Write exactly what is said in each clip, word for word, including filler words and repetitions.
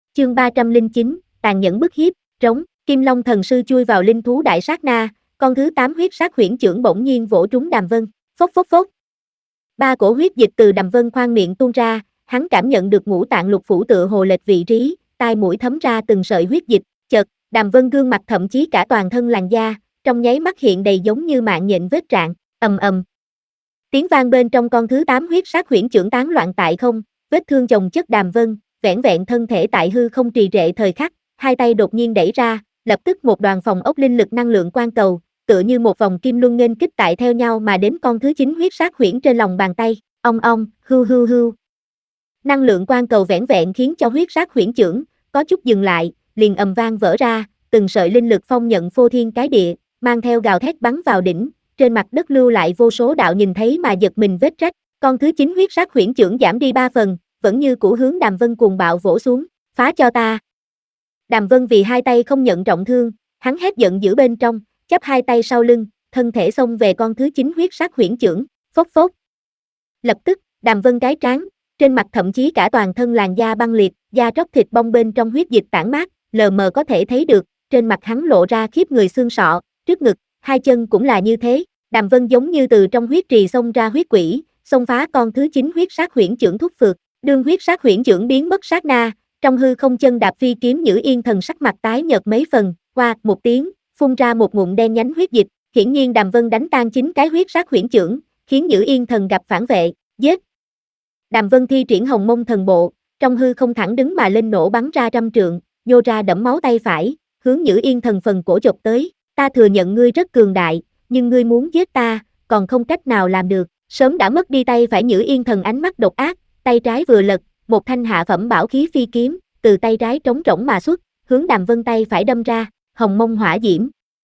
Chương ba trăm lẻ chín, tàn nhẫn bức hiếp, trống, Kim Long thần sư chui vào linh thú đại sát na, con thứ tám huyết sát huyễn chưởng bỗng nhiên vỗ trúng Đàm Vân, phốc phốc phốc. Ba cổ huyết dịch từ Đàm Vân khoang miệng tuôn ra, hắn cảm nhận được ngũ tạng lục phủ tựa hồ lệch vị trí, tai mũi thấm ra từng sợi huyết dịch, chợt, Đàm Vân gương mặt thậm chí cả toàn thân làn da, trong nháy mắt hiện đầy giống như mạng nhện vết rạn, ầm ầm. Tiếng vang bên trong con thứ tám huyết sát huyễn chưởng tán loạn tại không, vết thương chồng chất Đàm Vân, vẻn vẹn thân thể tại hư không trì trệ thời khắc, hai tay đột nhiên đẩy ra, lập tức một đoàn phòng ốc linh lực năng lượng quang cầu, tựa như một vòng kim luân nghênh kích tại theo nhau mà đến con thứ chín huyết sát huyễn trên lòng bàn tay, ong ong, hưu hưu hưu. Năng lượng quang cầu vẻn vẹn khiến cho huyết sát huyễn chưởng có chút dừng lại, liền ầm vang vỡ ra, từng sợi linh lực phong nhận phô thiên cái địa, mang theo gào thét bắn vào đỉnh, trên mặt đất lưu lại vô số đạo nhìn thấy mà giật mình vết rách, con thứ chín huyết sát huyễn chưởng giảm đi ba phần, vẫn như cũ hướng Đàm Vân cuồng bạo vỗ xuống, phá cho ta. Đàm Vân vì hai tay không nhận trọng thương, hắn hét giận dữ bên trong, chắp hai tay sau lưng, thân thể xông về con thứ chín huyết sát huyễn chưởng, phốc phốc. Lập tức, Đàm Vân cái trán, trên mặt thậm chí cả toàn thân làn da băng liệt, da tróc thịt bong bên trong huyết dịch tản mát, lờ mờ có thể thấy được, trên mặt hắn lộ ra khiếp người xương sọ, trước ngực, hai chân cũng là như thế, Đàm Vân giống như từ trong huyết trì xông ra huyết quỷ, xông phá con thứ chín huyết sát huyễn chưởng thúc phược, đương huyết sát huyễn chưởng biến mất sát na, trong hư không chân đạp phi kiếm Nhữ Yên Thần sắc mặt tái nhợt mấy phần, qua một tiếng, phun ra một ngụm đen nhánh huyết dịch, hiển nhiên Đàm Vân đánh tan chín cái huyết sát huyễn chưởng, khiến Nhữ Yên Thần gặp phản vệ, giết. Đàm Vân thi triển Hồng Mông Thần Bộ, trong hư không thẳng đứng mà lên nổ bắn ra trăm trượng, nhô ra đẫm máu tay phải, hướng Nhữ Yên Thần phần cổ chộp tới, ta thừa nhận ngươi rất cường đại, nhưng ngươi muốn giết ta, còn không cách nào làm được, sớm đã mất đi tay phải Nhữ Yên Thần ánh mắt độc ác, tay trái vừa lật, một thanh hạ phẩm bảo khí phi kiếm, từ tay trái trống rỗng mà xuất, hướng Đàm Vân tay phải đâm ra, Hồng Mông Hỏa Diễm.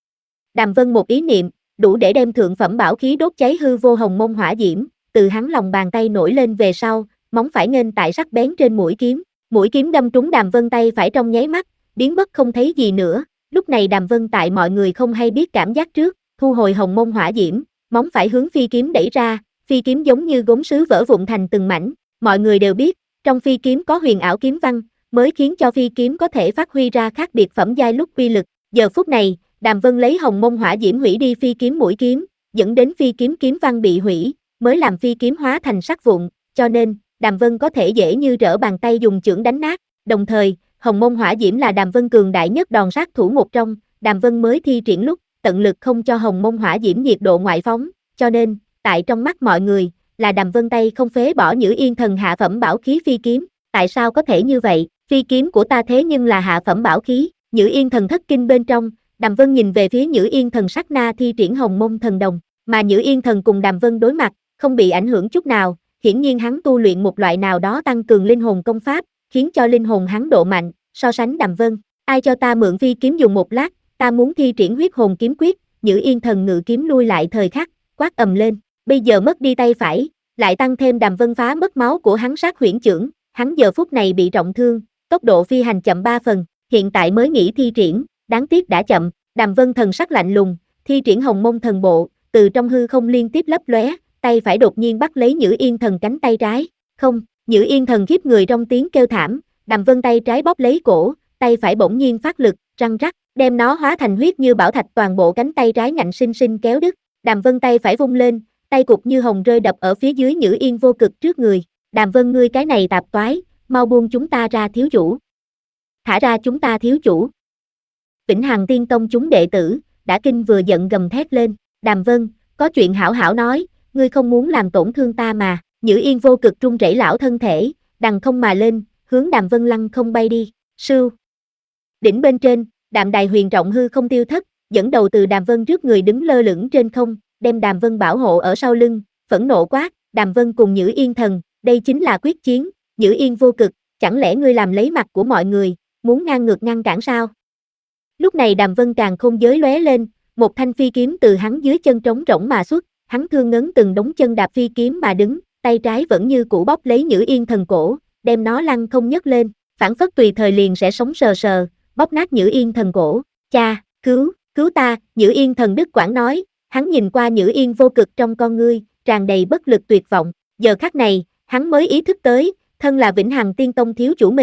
Đàm Vân một ý niệm, đủ để đem thượng phẩm bảo khí đốt cháy hư vô Hồng Mông Hỏa Diễm, từ hắn lòng bàn tay nổi lên về sau, móng phải nghênh tại sắc bén trên mũi kiếm, mũi kiếm đâm trúng Đàm Vân tay phải trong nháy mắt, biến mất không thấy gì nữa, lúc này Đàm Vân tại mọi người không hay biết cảm giác trước, thu hồi Hồng Mông Hỏa Diễm, móng phải hướng phi kiếm đẩy ra, phi kiếm giống như gốm sứ vỡ vụn thành từng mảnh, mọi người đều biết, trong phi kiếm có huyền ảo kiếm văn, mới khiến cho phi kiếm có thể phát huy ra khác biệt phẩm giai lúc uy lực. Giờ phút này, Đàm Vân lấy Hồng Mông Hỏa Diễm hủy đi phi kiếm mũi kiếm, dẫn đến phi kiếm kiếm văn bị hủy, mới làm phi kiếm hóa thành sắc vụn, cho nên, Đàm Vân có thể dễ như trở bàn tay dùng chưởng đánh nát. Đồng thời, Hồng Mông Hỏa Diễm là Đàm Vân cường đại nhất đòn sát thủ một trong, Đàm Vân mới thi triển lúc, tận lực không cho Hồng Mông Hỏa Diễm nhiệt độ ngoại phóng, cho nên, tại trong mắt mọi người, là Đàm Vân tay không phế bỏ Nhữ Yên Thần hạ phẩm bảo khí phi kiếm, tại sao có thể như vậy, phi kiếm của ta thế nhưng là hạ phẩm bảo khí, Nhữ Yên Thần thất kinh bên trong, Đàm Vân nhìn về phía Nhữ Yên Thần sát na thi triển Hồng Mông Thần Đồng, mà Nhữ Yên Thần cùng Đàm Vân đối mặt, không bị ảnh hưởng chút nào, hiển nhiên hắn tu luyện một loại nào đó tăng cường linh hồn công pháp, khiến cho linh hồn hắn độ mạnh, so sánh Đàm Vân, ai cho ta mượn phi kiếm dùng một lát, ta muốn thi triển huyết hồn kiếm quyết, Nhữ Yên Thần ngự kiếm lui lại thời khắc, quát ầm lên, bây giờ mất đi tay phải, lại tăng thêm Đàm Vân phá mất máu của hắn sát huyễn chưởng, hắn giờ phút này bị trọng thương, tốc độ phi hành chậm ba phần, hiện tại mới nghĩ thi triển, đáng tiếc đã chậm, Đàm Vân thần sắc lạnh lùng, thi triển Hồng Mông Thần Bộ, từ trong hư không liên tiếp lấp lóe, tay phải đột nhiên bắt lấy Nhữ Yên Thần cánh tay trái, không, Nhữ Yên Thần khiếp người trong tiếng kêu thảm, Đàm Vân tay trái bóp lấy cổ, tay phải bỗng nhiên phát lực, răng rắc, đem nó hóa thành huyết như bảo thạch toàn bộ cánh tay trái ngạnh sinh sinh kéo đứt, Đàm Vân tay phải vung lên, tay cục như hồng rơi đập ở phía dưới Nhữ Yên Vô Cực trước người, Đàm Vân ngươi cái này tạp toái, mau buông chúng ta ra thiếu chủ. Thả ra chúng ta thiếu chủ. Vĩnh Hằng Tiên Tông chúng đệ tử, đã kinh vừa giận gầm thét lên, Đàm Vân, có chuyện hảo hảo nói, ngươi không muốn làm tổn thương ta mà, Nhữ Yên Vô Cực run rẩy lão thân thể, đằng không mà lên, hướng Đàm Vân lăng không bay đi, sưu. Đỉnh bên trên, Đạm Đài huyền rộng hư không tiêu thất, dẫn đầu từ Đàm Vân trước người đứng lơ lửng trên không, đem Đàm Vân bảo hộ ở sau lưng, phẫn nộ quát, Đàm Vân cùng Nhữ Yên Thần, đây chính là quyết chiến, Nhữ Yên Vô Cực, chẳng lẽ ngươi làm lấy mặt của mọi người, muốn ngang ngược ngăn cản sao? Lúc này Đàm Vân càng không giới lóe lên, một thanh phi kiếm từ hắn dưới chân trống rỗng mà xuất, hắn thương ngấn từng đống chân đạp phi kiếm mà đứng, tay trái vẫn như cũ bóp lấy Nhữ Yên Thần cổ, đem nó lăn không nhấc lên, phản phất tùy thời liền sẽ sống sờ sờ, bóp nát Nhữ Yên Thần cổ, cha, cứu, cứu ta, Nhữ Yên Thần đứt quãng nói, hắn nhìn qua Nhữ Yên Vô Cực trong con ngươi, tràn đầy bất lực tuyệt vọng, giờ khắc này, hắn mới ý thức tới, thân là Vĩnh Hằng Tiên Tông thiếu chủ mình,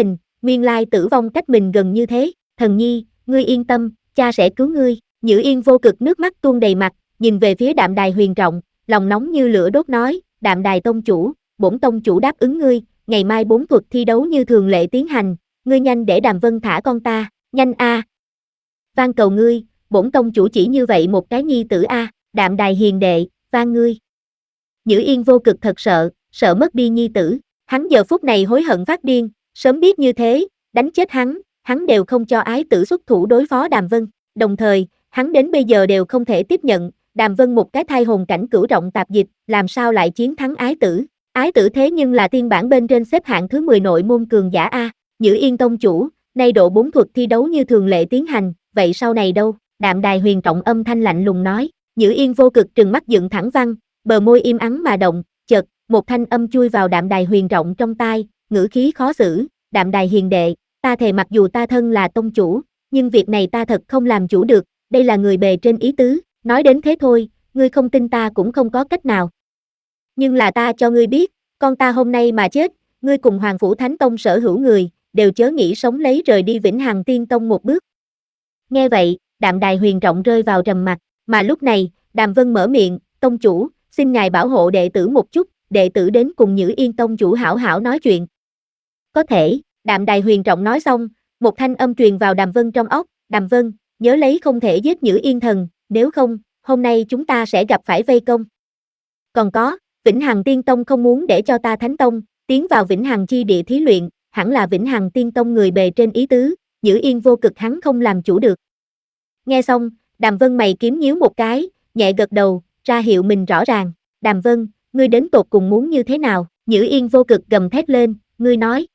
nguyên lai tử vong cách mình gần như thế, thần nhi, ngươi yên tâm, cha sẽ cứu ngươi, Nhữ Yên vô cực nước mắt tuôn đầy mặt, nhìn về phía Đạm Đài Huyền Trọng, lòng nóng như lửa đốt nói, Đạm Đài tông chủ, bổn tông chủ đáp ứng ngươi, ngày mai bốn thuật thi đấu như thường lệ tiến hành, ngươi nhanh để Đàm Vân thả con ta, nhanh a. Van cầu ngươi, bổn tông chủ chỉ như vậy một cái nhi tử a, Đạm Đài hiền đệ, van ngươi. Nhữ Yên vô cực thật sợ, sợ mất đi nhi tử, hắn giờ phút này hối hận phát điên, sớm biết như thế, đánh chết hắn, hắn đều không cho ái tử xuất thủ đối phó Đàm Vân, đồng thời, hắn đến bây giờ đều không thể tiếp nhận, Đàm Vân một cái thai hồn cảnh cửu trọng tạp dịch, làm sao lại chiến thắng ái tử, ái tử thế nhưng là tiên bản bên trên xếp hạng thứ mười nội môn cường giả a, Nhữ Yên tông chủ, nay độ bốn thuật thi đấu như thường lệ tiến hành, vậy sau này đâu, Đạm Đài Huyền Trọng âm thanh lạnh lùng nói, Nhữ Yên vô cực trừng mắt dựng thẳng văn, bờ môi im ắng mà động, chợt, một thanh âm chui vào Đạm Đài Huyền Trọng trong tai, ngữ khí khó xử, Đạm Đài hiền đệ, ta thề mặc dù ta thân là tông chủ, nhưng việc này ta thật không làm chủ được, đây là người bề trên ý tứ, nói đến thế thôi, ngươi không tin ta cũng không có cách nào. Nhưng là ta cho ngươi biết, con ta hôm nay mà chết, ngươi cùng Hoàng Phủ Thánh Tông sở hữu người, đều chớ nghĩ sống lấy rời đi Vĩnh Hằng Tiên Tông một bước. Nghe vậy, Đạm Đài Huyền Trọng rơi vào trầm mặc, mà lúc này, Đàm Vân mở miệng, tông chủ, xin ngài bảo hộ đệ tử một chút, đệ tử đến cùng Nhữ Yên tông chủ hảo hảo nói chuyện. Có thể, Đạm Đài Huyền Trọng nói xong, một thanh âm truyền vào Đàm Vân trong óc, Đàm Vân, nhớ lấy không thể giết Nhữ Yên thần, nếu không, hôm nay chúng ta sẽ gặp phải vây công. Còn có, Vĩnh Hằng Tiên Tông không muốn để cho ta Thánh Tông, tiến vào Vĩnh Hằng chi địa thí luyện, hẳn là Vĩnh Hằng Tiên Tông người bề trên ý tứ, Nhữ Yên vô cực hắn không làm chủ được. Nghe xong, Đàm Vân mày kiếm nhíu một cái, nhẹ gật đầu, ra hiệu mình rõ ràng, Đàm Vân, ngươi đến tột cùng muốn như thế nào, Nhữ Yên vô cực gầm thét lên, ngươi nói.